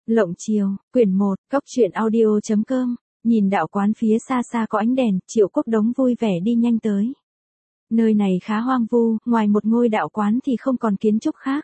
Lộng chiều, quyển 1, Cốc truyện audio.com, nhìn đạo quán phía xa xa có ánh đèn, Triệu Quốc Đống vui vẻ đi nhanh tới. Nơi này khá hoang vu, ngoài một ngôi đạo quán thì không còn kiến trúc khác.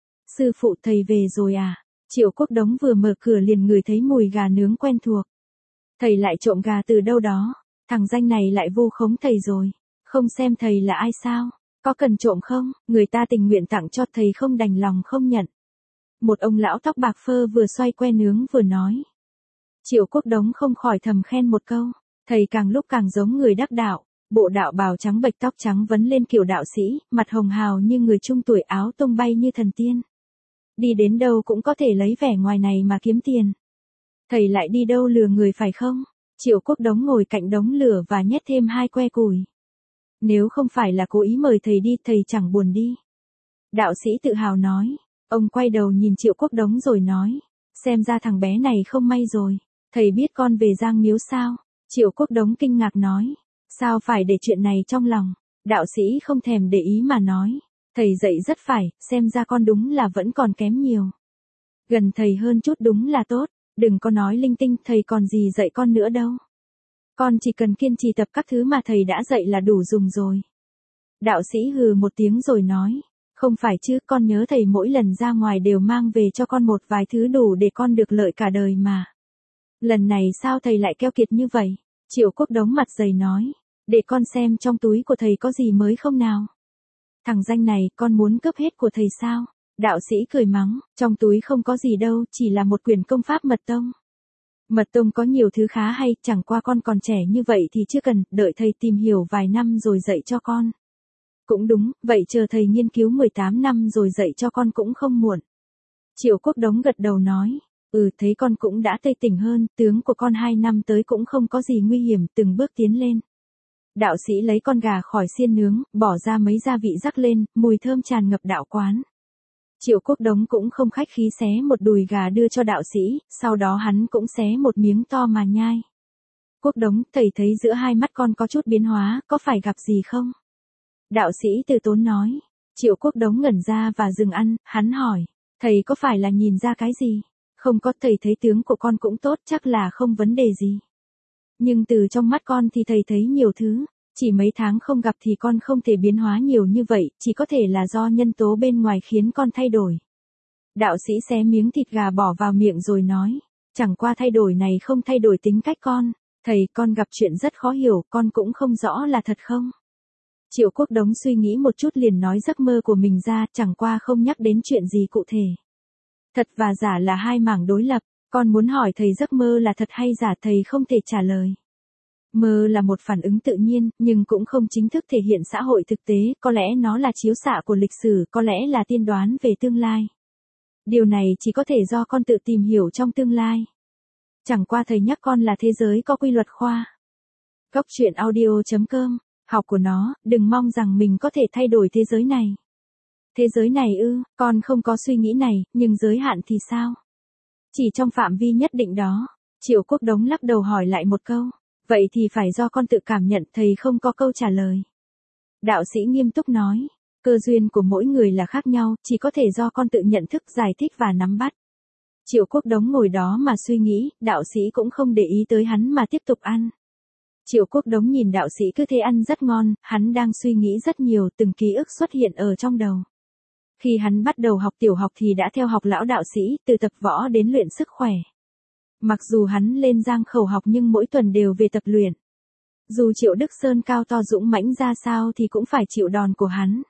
Sư phụ thầy về rồi à? Triệu Quốc Đống vừa mở cửa liền ngửi thấy mùi gà nướng quen thuộc. Thầy lại trộm gà từ đâu đó, thằng danh này lại vu khống thầy rồi. Không xem thầy là ai sao? Có cần trộm không? Người ta tình nguyện tặng cho thầy không đành lòng không nhận. Một ông lão tóc bạc phơ vừa xoay que nướng vừa nói. Triệu Quốc Đống không khỏi thầm khen một câu, thầy càng lúc càng giống người đắc đạo, bộ đạo bào trắng bệch tóc trắng vấn lên kiểu đạo sĩ, mặt hồng hào như người trung tuổi, áo tung bay như thần tiên. Đi đến đâu cũng có thể lấy vẻ ngoài này mà kiếm tiền. Thầy lại đi đâu lừa người phải không? Triệu Quốc Đống ngồi cạnh đống lửa và nhét thêm 2 que củi. Nếu không phải là cố ý mời thầy đi, thầy chẳng buồn đi. Đạo sĩ tự hào nói. Ông quay đầu nhìn Triệu Quốc Đống rồi nói, xem ra thằng bé này không may rồi, thầy biết con về Giang Miếu sao? Triệu Quốc Đống kinh ngạc nói, sao phải để chuyện này trong lòng? Đạo sĩ không thèm để ý mà nói, thầy dạy rất phải, xem ra con đúng là vẫn còn kém nhiều. Gần thầy hơn chút đúng là tốt, đừng có nói linh tinh, thầy còn gì dạy con nữa đâu. Con chỉ cần kiên trì tập các thứ mà thầy đã dạy là đủ dùng rồi. Đạo sĩ hừ một tiếng rồi nói, không phải chứ, con nhớ thầy mỗi lần ra ngoài đều mang về cho con một vài thứ đủ để con được lợi cả đời mà. Lần này sao thầy lại keo kiệt như vậy? Triệu Quốc Đống mặt dày nói, để con xem trong túi của thầy có gì mới không nào. Thằng danh này, con muốn cướp hết của thầy sao? Đạo sĩ cười mắng, trong túi không có gì đâu, chỉ là một quyển công pháp mật tông. Mật tông có nhiều thứ khá hay, chẳng qua con còn trẻ như vậy thì chưa cần, đợi thầy tìm hiểu vài năm rồi dạy cho con. Cũng đúng, vậy chờ thầy nghiên cứu 18 năm rồi dạy cho con cũng không muộn. Triệu Quốc Đống gật đầu nói, thấy con cũng đã tây tỉnh hơn, tướng của con 2 năm tới cũng không có gì nguy hiểm, từng bước tiến lên. Đạo sĩ lấy con gà khỏi xiên nướng, bỏ ra mấy gia vị rắc lên, mùi thơm tràn ngập đạo quán. Triệu Quốc Đống cũng không khách khí xé một đùi gà đưa cho đạo sĩ, sau đó hắn cũng xé một miếng to mà nhai. Quốc Đống, thầy thấy giữa hai mắt con có chút biến hóa, có phải gặp gì không? Đạo sĩ từ tốn nói. Triệu Quốc Đống ngẩn ra và dừng ăn, hắn hỏi, thầy có phải là nhìn ra cái gì? Không có, thầy thấy tướng của con cũng tốt, chắc là không vấn đề gì. Nhưng từ trong mắt con thì thầy thấy nhiều thứ, chỉ mấy tháng không gặp thì con không thể biến hóa nhiều như vậy, chỉ có thể là do nhân tố bên ngoài khiến con thay đổi. Đạo sĩ xé miếng thịt gà bỏ vào miệng rồi nói, chẳng qua thay đổi này không thay đổi tính cách con, thầy, con gặp chuyện rất khó hiểu, con cũng không rõ là thật không? Triệu Quốc Đống suy nghĩ một chút liền nói giấc mơ của mình ra, chẳng qua không nhắc đến chuyện gì cụ thể. Thật và giả là hai mảng đối lập, con muốn hỏi thầy giấc mơ là thật hay giả, thầy không thể trả lời. Mơ là một phản ứng tự nhiên, nhưng cũng không chính thức thể hiện xã hội thực tế, có lẽ nó là chiếu xạ của lịch sử, có lẽ là tiên đoán về tương lai. Điều này chỉ có thể do con tự tìm hiểu trong tương lai. Chẳng qua thầy nhắc con là thế giới có quy luật khoa. Cốc truyện audio.com, học của nó, đừng mong rằng mình có thể thay đổi thế giới này. Thế giới này con không có suy nghĩ này, nhưng giới hạn thì sao? Chỉ trong phạm vi nhất định đó. Triệu Quốc Đống lắc đầu hỏi lại một câu, vậy thì phải do con tự cảm nhận, thầy không có câu trả lời. Đạo sĩ nghiêm túc nói, cơ duyên của mỗi người là khác nhau, chỉ có thể do con tự nhận thức, giải thích và nắm bắt. Triệu Quốc Đống ngồi đó mà suy nghĩ, đạo sĩ cũng không để ý tới hắn mà tiếp tục ăn. Triệu Quốc Đống nhìn đạo sĩ cứ thế ăn rất ngon, hắn đang suy nghĩ rất nhiều, từng ký ức xuất hiện ở trong đầu. Khi hắn bắt đầu học tiểu học thì đã theo học lão đạo sĩ, từ tập võ đến luyện sức khỏe. Mặc dù hắn lên Giang Khẩu học nhưng mỗi tuần đều về tập luyện. Dù Triệu Đức Sơn cao to dũng mãnh ra sao thì cũng phải chịu đòn của hắn.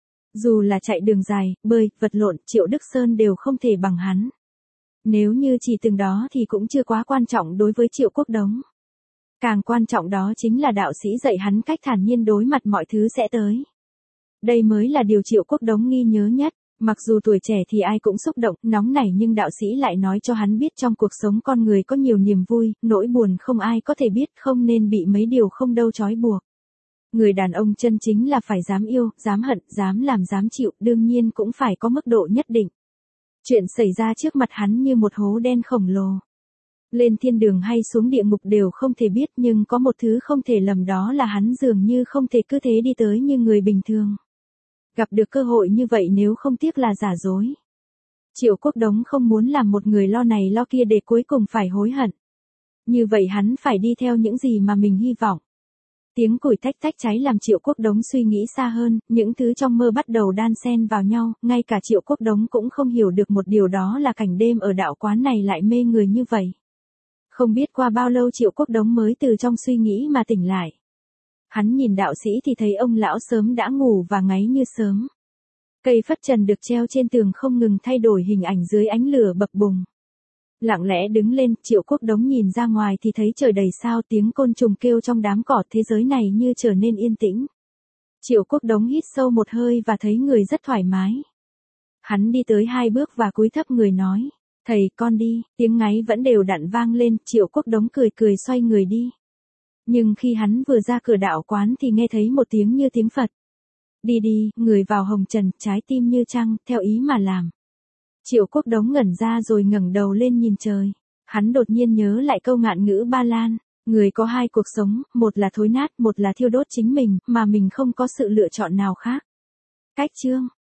Dù là chạy đường dài, bơi, vật lộn, Triệu Đức Sơn đều không thể bằng hắn. Nếu như chỉ từng đó thì cũng chưa quá quan trọng đối với Triệu Quốc Đống. Càng quan trọng đó chính là đạo sĩ dạy hắn cách thản nhiên đối mặt mọi thứ sẽ tới. Đây mới là điều Triệu Quốc Đống ghi nhớ nhất. Mặc dù tuổi trẻ thì ai cũng xúc động, nóng nảy, nhưng đạo sĩ lại nói cho hắn biết trong cuộc sống con người có nhiều niềm vui, nỗi buồn không ai có thể biết, không nên bị mấy điều không đâu trói buộc. Người đàn ông chân chính là phải dám yêu, dám hận, dám làm, dám chịu, đương nhiên cũng phải có mức độ nhất định. Chuyện xảy ra trước mặt hắn như một hố đen khổng lồ. Lên thiên đường hay xuống địa ngục đều không thể biết, nhưng có một thứ không thể lầm, đó là hắn dường như không thể cứ thế đi tới như người bình thường. Gặp được cơ hội như vậy nếu không tiếc là giả dối. Triệu Quốc Đống không muốn làm một người lo này lo kia để cuối cùng phải hối hận. Như vậy hắn phải đi theo những gì mà mình hy vọng. Tiếng củi tách tách cháy làm Triệu Quốc Đống suy nghĩ xa hơn, những thứ trong mơ bắt đầu đan xen vào nhau, ngay cả Triệu Quốc Đống cũng không hiểu được một điều, đó là cảnh đêm ở đạo quán này lại mê người như vậy. Không biết qua bao lâu Triệu Quốc Đống mới từ trong suy nghĩ mà tỉnh lại. Hắn nhìn đạo sĩ thì thấy ông lão sớm đã ngủ và ngáy như sớm. Cây phất trần được treo trên tường không ngừng thay đổi hình ảnh dưới ánh lửa bập bùng. Lặng lẽ đứng lên, Triệu Quốc Đống nhìn ra ngoài thì thấy trời đầy sao, tiếng côn trùng kêu trong đám cỏ, thế giới này như trở nên yên tĩnh. Triệu Quốc Đống hít sâu một hơi và thấy người rất thoải mái. Hắn đi tới 2 bước và cúi thấp người nói, thầy con đi, tiếng ngáy vẫn đều đặn vang lên, Triệu Quốc Đống cười cười xoay người đi. Nhưng khi hắn vừa ra cửa đạo quán thì nghe thấy một tiếng như tiếng Phật. Đi đi, người vào hồng trần, trái tim như trăng, theo ý mà làm. Triệu Quốc Đống ngẩn ra rồi ngẩng đầu lên nhìn trời. Hắn đột nhiên nhớ lại câu ngạn ngữ Ba Lan, người có 2 cuộc sống, một là thối nát, một là thiêu đốt chính mình, mà mình không có sự lựa chọn nào khác. Cách chương